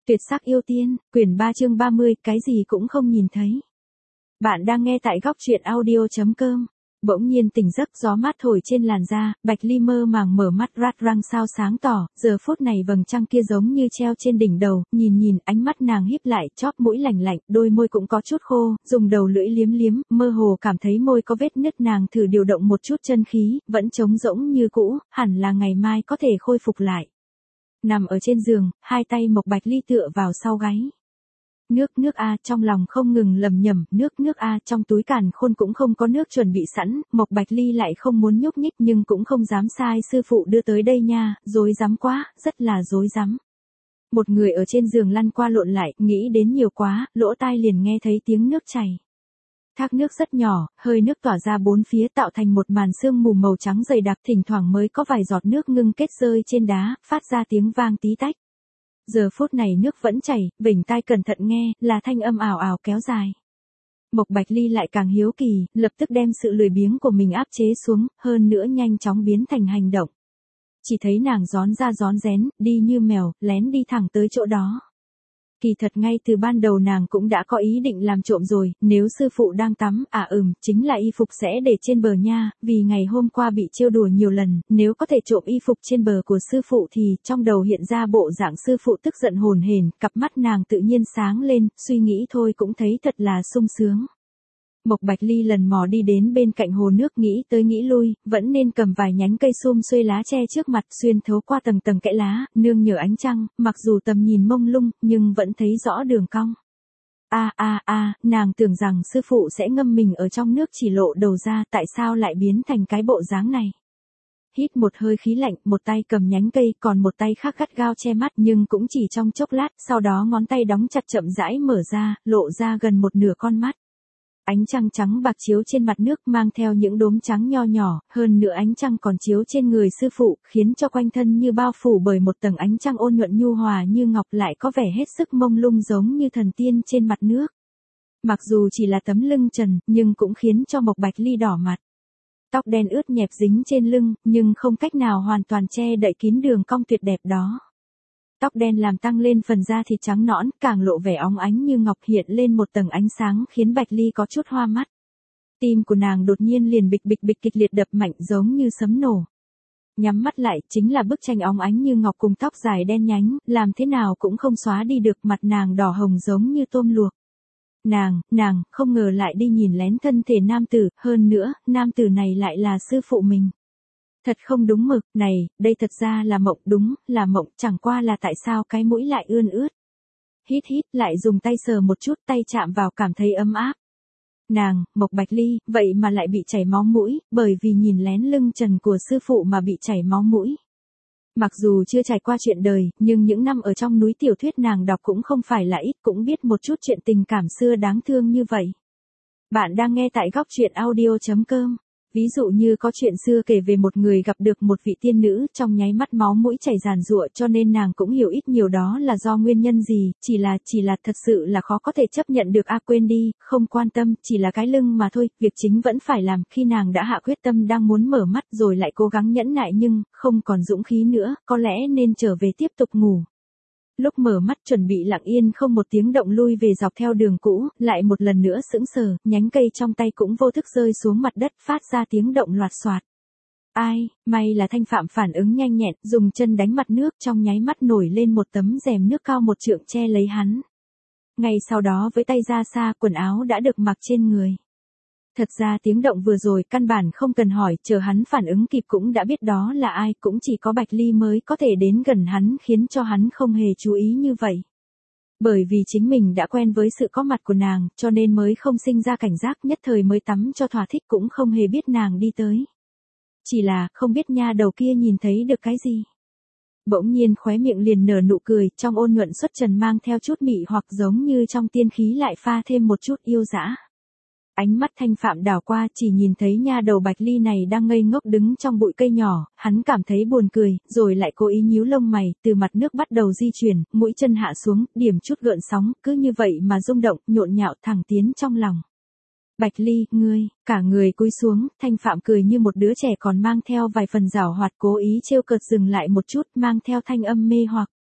Tuyệt sắc yêu tiên, quyển 3 chương 30, cái gì cũng không nhìn thấy. Bạn đang nghe tại góc truyện audio.com. Bỗng nhiên tỉnh giấc, gió mát thổi trên làn da, Bạch Ly mơ màng mở mắt, rát răng sao sáng tỏ, giờ phút này vầng trăng kia giống như treo trên đỉnh đầu, nhìn, ánh mắt nàng híp lại, chóp mũi lạnh lạnh, đôi môi cũng có chút khô, dùng đầu lưỡi liếm liếm, mơ hồ cảm thấy môi có vết nứt, nàng thử điều động một chút chân khí, vẫn trống rỗng như cũ, hẳn là ngày mai có thể khôi phục lại. Nằm ở trên giường, hai tay Mộc Bạch Ly tựa vào sau gáy. Nước a, trong lòng không ngừng lầm nhầm, nước a, trong túi càn khôn cũng không có nước chuẩn bị sẵn, Mộc Bạch Ly lại không muốn nhúc nhích nhưng cũng không dám sai sư phụ đưa tới đây nha, rối rắm quá, rất là rối rắm. Một người ở trên giường lăn qua lộn lại, nghĩ đến nhiều quá, lỗ tai liền nghe thấy tiếng nước chảy. Thác nước rất nhỏ, hơi nước tỏa ra bốn phía tạo thành một màn sương mù màu trắng dày đặc, thỉnh thoảng mới có vài giọt nước ngưng kết rơi trên đá, phát ra tiếng vang tí tách. Giờ phút này nước vẫn chảy, vểnh tai cẩn thận nghe, là thanh âm ảo ảo kéo dài. Mộc Bạch Ly lại càng hiếu kỳ, lập tức đem sự lười biếng của mình áp chế xuống, hơn nữa nhanh chóng biến thành hành động. Chỉ thấy nàng rón ra rón rén, đi như mèo, lén đi thẳng tới chỗ đó. Kỳ thật ngay từ ban đầu nàng cũng đã có ý định làm trộm rồi, nếu sư phụ đang tắm, chính là y phục sẽ để trên bờ nha, vì ngày hôm qua bị trêu đùa nhiều lần, nếu có thể trộm y phục trên bờ của sư phụ thì, trong đầu hiện ra bộ dạng sư phụ tức giận hồn hển, cặp mắt nàng tự nhiên sáng lên, suy nghĩ thôi cũng thấy thật là sung sướng. Mộc Bạch Ly lần mò đi đến bên cạnh hồ nước, nghĩ tới nghĩ lui, vẫn nên cầm vài nhánh cây sum xuê lá che trước mặt, xuyên thấu qua tầng tầng kẽ lá, nương nhờ ánh trăng, mặc dù tầm nhìn mông lung, nhưng vẫn thấy rõ đường cong. Nàng tưởng rằng sư phụ sẽ ngâm mình ở trong nước chỉ lộ đầu ra, tại sao lại biến thành cái bộ dáng này. Hít một hơi khí lạnh, một tay cầm nhánh cây, còn một tay khác gắt gao che mắt, nhưng cũng chỉ trong chốc lát, sau đó ngón tay đóng chặt chậm rãi mở ra, lộ ra gần một nửa con mắt. Ánh trăng trắng bạc chiếu trên mặt nước mang theo những đốm trắng nho nhỏ, hơn nữa ánh trăng còn chiếu trên người sư phụ, khiến cho quanh thân như bao phủ bởi một tầng ánh trăng ôn nhuận nhu hòa như ngọc, lại có vẻ hết sức mông lung giống như thần tiên trên mặt nước. Mặc dù chỉ là tấm lưng trần, nhưng cũng khiến cho Mộc Bạch Ly đỏ mặt. Tóc đen ướt nhẹp dính trên lưng, nhưng không cách nào hoàn toàn che đậy kín đường cong tuyệt đẹp đó. Tóc đen làm tăng lên phần da thịt trắng nõn, càng lộ vẻ óng ánh như ngọc, hiện lên một tầng ánh sáng khiến Bạch Ly có chút hoa mắt. Tim của nàng đột nhiên liền bịch bịch kịch liệt đập mạnh giống như sấm nổ. Nhắm mắt lại, chính là bức tranh óng ánh như ngọc cùng tóc dài đen nhánh, làm thế nào cũng không xóa đi được, mặt nàng đỏ hồng giống như tôm luộc. Nàng, không ngờ lại đi nhìn lén thân thể nam tử, hơn nữa, nam tử này lại là sư phụ mình. Thật không đúng mực, này, đây thật ra là mộng, đúng, là mộng, chẳng qua là tại sao cái mũi lại ươn ướt. Hít, lại dùng tay sờ một chút, tay chạm vào cảm thấy ấm áp. Nàng, Mộc Bạch Ly, vậy mà lại bị chảy máu mũi, bởi vì nhìn lén lưng trần của sư phụ mà bị chảy máu mũi. Mặc dù chưa trải qua chuyện đời, nhưng những năm ở trong núi tiểu thuyết nàng đọc cũng không phải là ít, cũng biết một chút chuyện tình cảm xưa đáng thương như vậy. Bạn đang nghe tại góc truyện audio.com. Ví dụ như có chuyện xưa kể về một người gặp được một vị tiên nữ, trong nháy mắt máu mũi chảy ràn rụa, cho nên nàng cũng hiểu ít nhiều đó là do nguyên nhân gì, chỉ là thật sự là khó có thể chấp nhận được. Quên đi, không quan tâm, chỉ là cái lưng mà thôi, việc chính vẫn phải làm. Khi nàng đã hạ quyết tâm đang muốn mở mắt rồi lại cố gắng nhẫn nại nhưng, không còn dũng khí nữa, có lẽ nên trở về tiếp tục ngủ. Lúc mở mắt chuẩn bị lặng yên không một tiếng động lui về dọc theo đường cũ, lại một lần nữa sững sờ, nhánh cây trong tay cũng vô thức rơi xuống mặt đất, phát ra tiếng động loạt xoạt. May là Thanh Phạm phản ứng nhanh nhẹn, dùng chân đánh mặt nước, trong nháy mắt nổi lên một tấm rèm nước cao một trượng che lấy hắn. Ngay sau đó với tay ra xa, quần áo đã được mặc trên người. Thật ra tiếng động vừa rồi căn bản không cần hỏi, chờ hắn phản ứng kịp cũng đã biết đó là ai, cũng chỉ có Bạch Ly mới có thể đến gần hắn, khiến cho hắn không hề chú ý như vậy. Bởi vì chính mình đã quen với sự có mặt của nàng, cho nên mới không sinh ra cảnh giác, nhất thời mới tắm cho thỏa thích, cũng không hề biết nàng đi tới. Chỉ là, không biết nha đầu kia nhìn thấy được cái gì. Bỗng nhiên khóe miệng liền nở nụ cười, trong ôn nhuận xuất trần mang theo chút mị hoặc giống như trong tiên khí lại pha thêm một chút yêu dã. Ánh mắt Thanh Phạm đảo qua, chỉ nhìn thấy nha đầu Bạch Ly này đang ngây ngốc đứng trong bụi cây nhỏ, hắn cảm thấy buồn cười, rồi lại cố ý nhíu lông mày, từ mặt nước bắt đầu di chuyển, mũi chân hạ xuống, điểm chút gợn sóng, cứ như vậy mà rung động, nhộn nhạo thẳng tiến trong lòng. Bạch Ly, ngươi, cả người cúi xuống, Thanh Phạm cười như một đứa trẻ còn mang theo vài phần giảo hoạt, cố ý trêu cợt dừng lại một chút, mang theo thanh âm mê hoặc.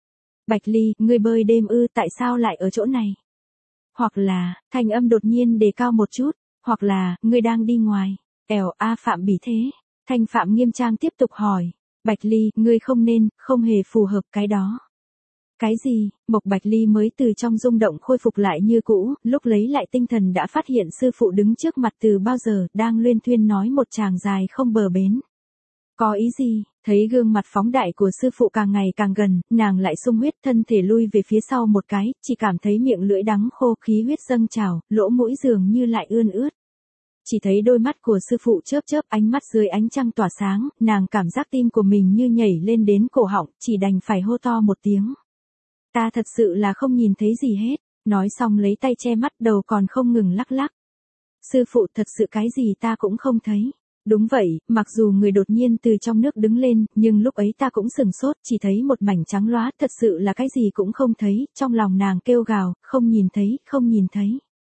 Bạch Ly, ngươi bơi đêm ư, tại sao lại ở chỗ này? Hoặc là, thanh âm đột nhiên đề cao một chút, hoặc là, ngươi đang đi ngoài. Phạm Bỉ thế. Thanh Phạm nghiêm trang tiếp tục hỏi. Bạch Ly, ngươi không hề phù hợp cái đó. Cái gì? Mộc Bạch Ly mới từ trong rung động khôi phục lại như cũ, lúc lấy lại tinh thần đã phát hiện sư phụ đứng trước mặt từ bao giờ, đang luyên thuyên nói một tràng dài không bờ bến. Có ý gì? Thấy gương mặt phóng đại của sư phụ càng ngày càng gần, nàng lại sung huyết, thân thể lui về phía sau một cái, chỉ cảm thấy miệng lưỡi đắng khô, khí huyết dâng trào, lỗ mũi dường như lại ươn ướt. Chỉ thấy đôi mắt của sư phụ chớp chớp, ánh mắt dưới ánh trăng tỏa sáng, nàng cảm giác tim của mình như nhảy lên đến cổ họng, chỉ đành phải hô to một tiếng. Ta thật sự là không nhìn thấy gì hết, nói xong lấy tay che mắt, đầu còn không ngừng lắc lắc. Sư phụ, thật sự cái gì ta cũng không thấy. Đúng vậy, mặc dù người đột nhiên từ trong nước đứng lên, nhưng lúc ấy ta cũng sừng sốt, chỉ thấy một mảnh trắng loá, thật sự là cái gì cũng không thấy, trong lòng nàng kêu gào, không nhìn thấy, không nhìn thấy.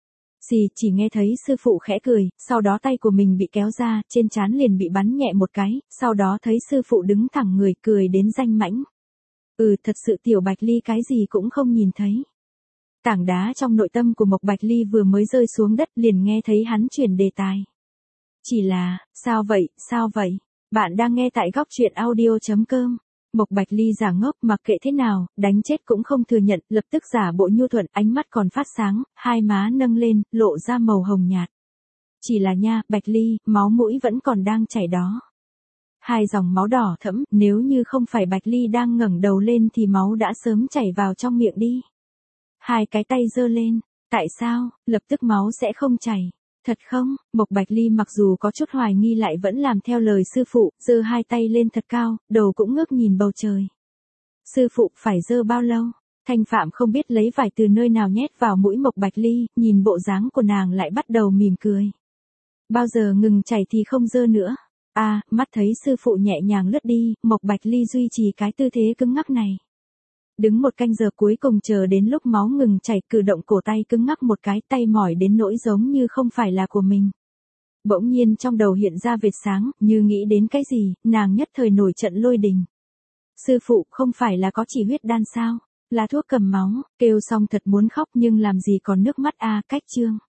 Chỉ nghe thấy sư phụ khẽ cười, sau đó tay của mình bị kéo ra, trên trán liền bị bắn nhẹ một cái, sau đó thấy sư phụ đứng thẳng người, cười đến danh mãnh. Thật sự tiểu Bạch Ly cái gì cũng không nhìn thấy. Tảng đá trong nội tâm của Mộc Bạch Ly vừa mới rơi xuống đất liền nghe thấy hắn chuyển đề tài. Chỉ là, sao vậy? Bạn đang nghe tại góc truyện audio.com. Mộc Bạch Ly giả ngốc, mặc kệ thế nào, đánh chết cũng không thừa nhận, lập tức giả bộ nhu thuận, ánh mắt còn phát sáng, hai má nâng lên, lộ ra màu hồng nhạt. Chỉ là nha, Bạch Ly, máu mũi vẫn còn đang chảy đó. Hai dòng máu đỏ thẫm, nếu như không phải Bạch Ly đang ngẩng đầu lên thì máu đã sớm chảy vào trong miệng đi. Hai cái tay giơ lên, tại sao, lập tức máu sẽ không chảy. Thật không? Mộc Bạch Ly mặc dù có chút hoài nghi lại vẫn làm theo lời sư phụ, giơ hai tay lên thật cao, đầu cũng ngước nhìn bầu trời. Sư phụ phải giơ bao lâu? Thanh Phạm không biết lấy vải từ nơi nào nhét vào mũi Mộc Bạch Ly, nhìn bộ dáng của nàng lại bắt đầu mỉm cười. Bao giờ ngừng chảy thì không giơ nữa. Mắt thấy sư phụ nhẹ nhàng lướt đi, Mộc Bạch Ly duy trì cái tư thế cứng ngắc này. Đứng một canh giờ cuối cùng chờ đến lúc máu ngừng chảy, cử động cổ tay cứng ngắc một cái, tay mỏi đến nỗi giống như không phải là của mình. Bỗng nhiên trong đầu hiện ra vệt sáng, như nghĩ đến cái gì, nàng nhất thời nổi trận lôi đình. Sư phụ, không phải là có chỉ huyết đan sao? Là thuốc cầm máu, kêu xong thật muốn khóc nhưng làm gì còn nước mắt cách chương.